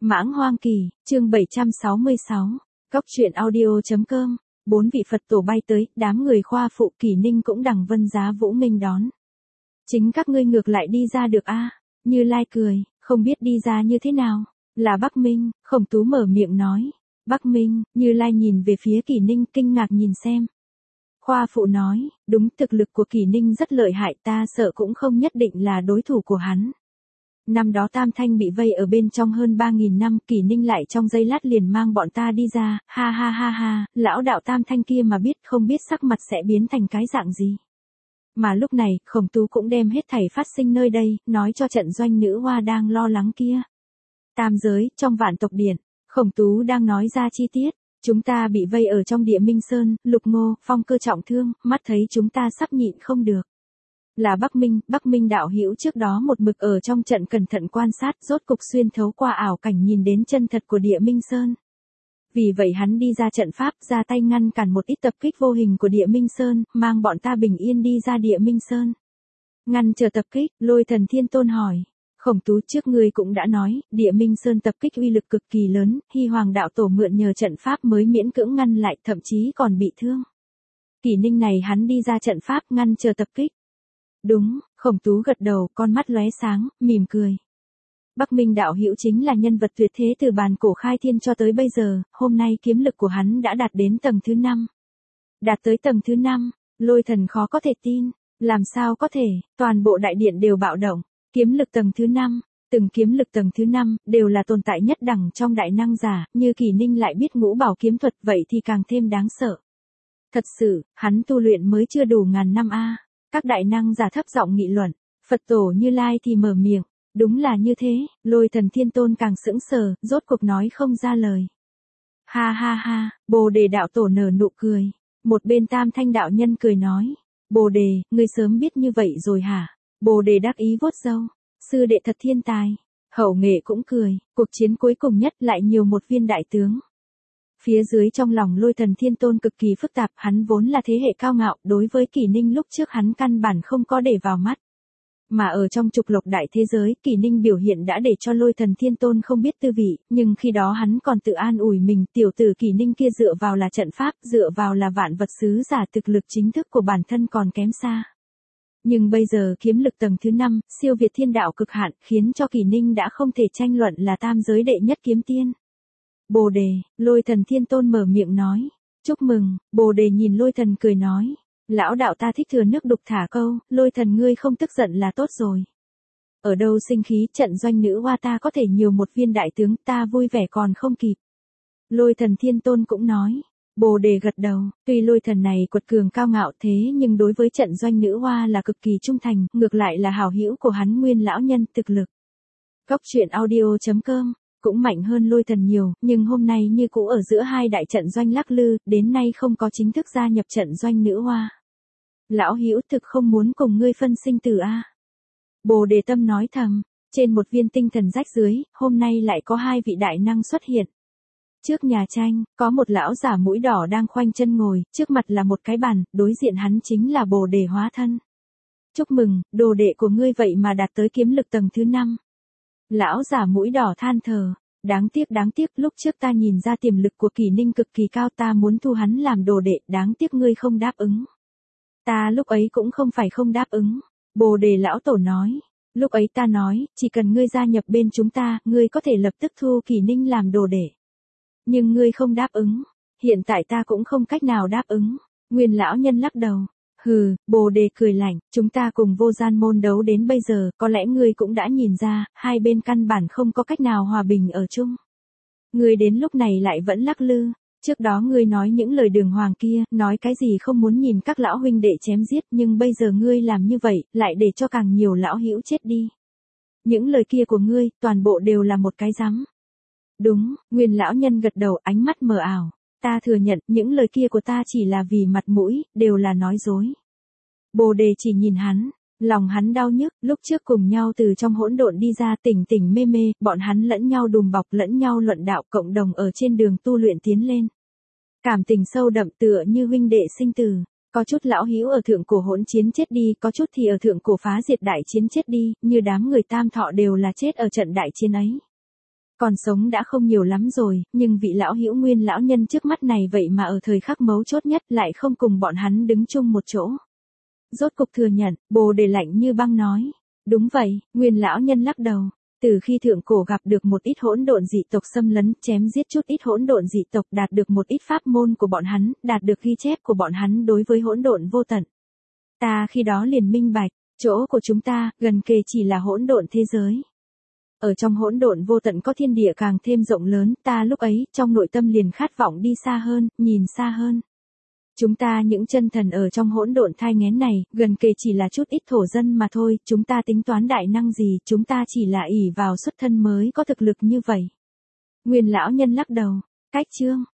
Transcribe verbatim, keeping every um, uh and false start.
Mãng Hoang Kỳ, chương bảy trăm sáu mươi sáu, Cốc truyện audio.com, bốn vị Phật tổ bay tới, đám người khoa phụ Kỳ Ninh cũng đằng vân giá vũ nghênh đón. Chính các ngươi ngược lại đi ra được a? Như Lai cười, không biết đi ra như thế nào. Là Bắc Minh, Khổng Tú mở miệng nói. Bắc Minh, Như Lai nhìn về phía Kỳ Ninh kinh ngạc nhìn xem. Khoa phụ nói, đúng, thực lực của Kỳ Ninh rất lợi hại, ta sợ cũng không nhất định là đối thủ của hắn. Năm đó Tam Thanh bị vây ở bên trong hơn ba nghìn năm, Kỳ Ninh lại trong giây lát liền mang bọn ta đi ra, ha ha ha ha, lão đạo Tam Thanh kia mà biết không biết sắc mặt sẽ biến thành cái dạng gì. Mà lúc này, Khổng Tú cũng đem hết thảy phát sinh nơi đây, nói cho trận doanh nữ hoa đang lo lắng kia. Tam giới, trong Vạn Tộc Điện, Khổng Tú đang nói ra chi tiết. Chúng ta bị vây ở trong Địa Minh Sơn, Lục Ngô, Phong Cơ trọng thương, mắt thấy chúng ta sắp nhịn không được. Là Bắc Minh, Bắc Minh đạo hữu trước đó một mực ở trong trận cẩn thận quan sát, rốt cục xuyên thấu qua ảo cảnh nhìn đến chân thật của Địa Minh Sơn. Vì vậy hắn đi ra trận pháp, ra tay ngăn cản một ít tập kích vô hình của Địa Minh Sơn, mang bọn ta bình yên đi ra Địa Minh Sơn. Ngăn chờ tập kích, Lôi Thần Thiên Tôn hỏi. Khổng Tú, trước ngươi cũng đã nói, Địa Minh Sơn tập kích uy lực cực kỳ lớn, Hy Hoàng đạo tổ mượn nhờ trận pháp mới miễn cưỡng ngăn lại, thậm chí còn bị thương. Kỳ Ninh này hắn đi ra trận pháp ngăn chờ tập kích. Đúng, Khổng Tú gật đầu, con mắt lóe sáng, mỉm cười. Bắc Minh đạo hữu chính là nhân vật tuyệt thế từ bàn cổ khai thiên cho tới bây giờ, hôm nay kiếm lực của hắn đã đạt đến tầng thứ năm. Đạt tới tầng thứ năm, Lôi Thần khó có thể tin, làm sao có thể, toàn bộ đại điện đều bạo động. Kiếm lực tầng thứ năm, từng kiếm lực tầng thứ năm, đều là tồn tại nhất đẳng trong đại năng giả, như Kỳ Ninh lại biết ngũ bảo kiếm thuật vậy thì càng thêm đáng sợ. Thật sự, hắn tu luyện mới chưa đủ ngàn năm a. Các đại năng giả thấp giọng nghị luận, Phật tổ Như Lai thì mở miệng, đúng là như thế, Lôi Thần Thiên Tôn càng sững sờ, rốt cuộc nói không ra lời. Ha ha ha, Bồ Đề đạo tổ nở nụ cười, một bên Tam Thanh đạo nhân cười nói, Bồ Đề, ngươi sớm biết như vậy rồi hả? Bồ Đề đắc ý vuốt râu, sư đệ thật thiên tài. Hậu Nghệ cũng cười, cuộc chiến cuối cùng nhất lại nhiều một viên đại tướng. Phía dưới trong lòng Lôi Thần Thiên Tôn cực kỳ phức tạp, hắn vốn là thế hệ cao ngạo, đối với Kỳ Ninh lúc trước hắn căn bản không có để vào mắt. Mà ở trong trục lộc đại thế giới, Kỳ Ninh biểu hiện đã để cho Lôi Thần Thiên Tôn không biết tư vị, nhưng khi đó hắn còn tự an ủi mình, tiểu tử Kỳ Ninh kia dựa vào là trận pháp, dựa vào là vạn vật sứ giả, thực lực chính thức của bản thân còn kém xa. Nhưng bây giờ kiếm lực tầng thứ năm, siêu việt thiên đạo cực hạn, khiến cho Kỳ Ninh đã không thể tranh luận là tam giới đệ nhất kiếm tiên. Bồ Đề, Lôi Thần Thiên Tôn mở miệng nói, chúc mừng. Bồ Đề nhìn Lôi Thần cười nói, lão đạo ta thích thừa nước đục thả câu, Lôi Thần ngươi không tức giận là tốt rồi. Ở đâu sinh khí, trận doanh nữ hoa ta có thể nhiều một viên đại tướng, ta vui vẻ còn không kịp. Lôi Thần Thiên Tôn cũng nói. Bồ Đề gật đầu, tuy Lôi Thần này quật cường cao ngạo thế nhưng đối với trận doanh nữ hoa là cực kỳ trung thành, ngược lại là hảo hữu của hắn Nguyên lão nhân thực lực. Cốc truyện audio.com cũng mạnh hơn Lôi Thần nhiều, nhưng hôm nay như cũ ở giữa hai đại trận doanh lắc lư, đến nay không có chính thức gia nhập trận doanh nữ hoa. Lão hữu thực không muốn cùng ngươi phân sinh tử a. Bồ Đề tâm nói thầm, trên một viên tinh thần rách dưới, hôm nay lại có hai vị đại năng xuất hiện. Trước nhà tranh, có một lão giả mũi đỏ đang khoanh chân ngồi, trước mặt là một cái bàn, đối diện hắn chính là Bồ Đề hóa thân. Chúc mừng, đồ đệ của ngươi vậy mà đạt tới kiếm lực tầng thứ năm. Lão giả mũi đỏ than thở, đáng tiếc đáng tiếc, lúc trước ta nhìn ra tiềm lực của Kỳ Ninh cực kỳ cao, ta muốn thu hắn làm đồ đệ, đáng tiếc ngươi không đáp ứng. Ta lúc ấy cũng không phải không đáp ứng. Bồ Đề lão tổ nói, lúc ấy ta nói, chỉ cần ngươi gia nhập bên chúng ta, ngươi có thể lập tức thu Kỳ Ninh làm đồ đệ. Nhưng ngươi không đáp ứng, hiện tại ta cũng không cách nào đáp ứng. Nguyên lão nhân lắc đầu, hừ. Bồ Đề cười lạnh, chúng ta cùng Vô Gian môn đấu đến bây giờ, có lẽ ngươi cũng đã nhìn ra, hai bên căn bản không có cách nào hòa bình ở chung. Ngươi đến lúc này lại vẫn lắc lư, trước đó ngươi nói những lời đường hoàng kia, nói cái gì không muốn nhìn các lão huynh đệ chém giết, nhưng bây giờ ngươi làm như vậy, lại để cho càng nhiều lão hữu chết đi. Những lời kia của ngươi, toàn bộ đều là một cái rắm. Đúng, Nguyên lão nhân gật đầu, ánh mắt mờ ảo. Ta thừa nhận, những lời kia của ta chỉ là vì mặt mũi, đều là nói dối. Bồ Đề chỉ nhìn hắn, lòng hắn đau nhức, lúc trước cùng nhau từ trong hỗn độn đi ra tỉnh tỉnh mê mê, bọn hắn lẫn nhau đùm bọc lẫn nhau luận đạo cộng đồng ở trên đường tu luyện tiến lên. Cảm tình sâu đậm tựa như huynh đệ sinh tử. Có chút lão hữu ở thượng cổ hỗn chiến chết đi, có chút thì ở thượng cổ phá diệt đại chiến chết đi, như đám người Tam Thọ đều là chết ở trận đại chiến ấy. Còn sống đã không nhiều lắm rồi, nhưng vị lão hữu Nguyên lão nhân trước mắt này vậy mà ở thời khắc mấu chốt nhất lại không cùng bọn hắn đứng chung một chỗ. Rốt cục thừa nhận, Bồ Đề lạnh như băng nói. Đúng vậy, Nguyên lão nhân lắc đầu. Từ khi thượng cổ gặp được một ít hỗn độn dị tộc xâm lấn, chém giết chút ít hỗn độn dị tộc, đạt được một ít pháp môn của bọn hắn, đạt được ghi chép của bọn hắn đối với hỗn độn vô tận. Ta khi đó liền minh bạch, chỗ của chúng ta, gần kề chỉ là hỗn độn thế giới. Ở trong hỗn độn vô tận có thiên địa càng thêm rộng lớn, ta lúc ấy, trong nội tâm liền khát vọng đi xa hơn, nhìn xa hơn. Chúng ta những chân thần ở trong hỗn độn thai nghén này, gần kề chỉ là chút ít thổ dân mà thôi, chúng ta tính toán đại năng gì, chúng ta chỉ là ỷ vào xuất thân mới có thực lực như vậy. Nguyên lão nhân lắc đầu, cách chương,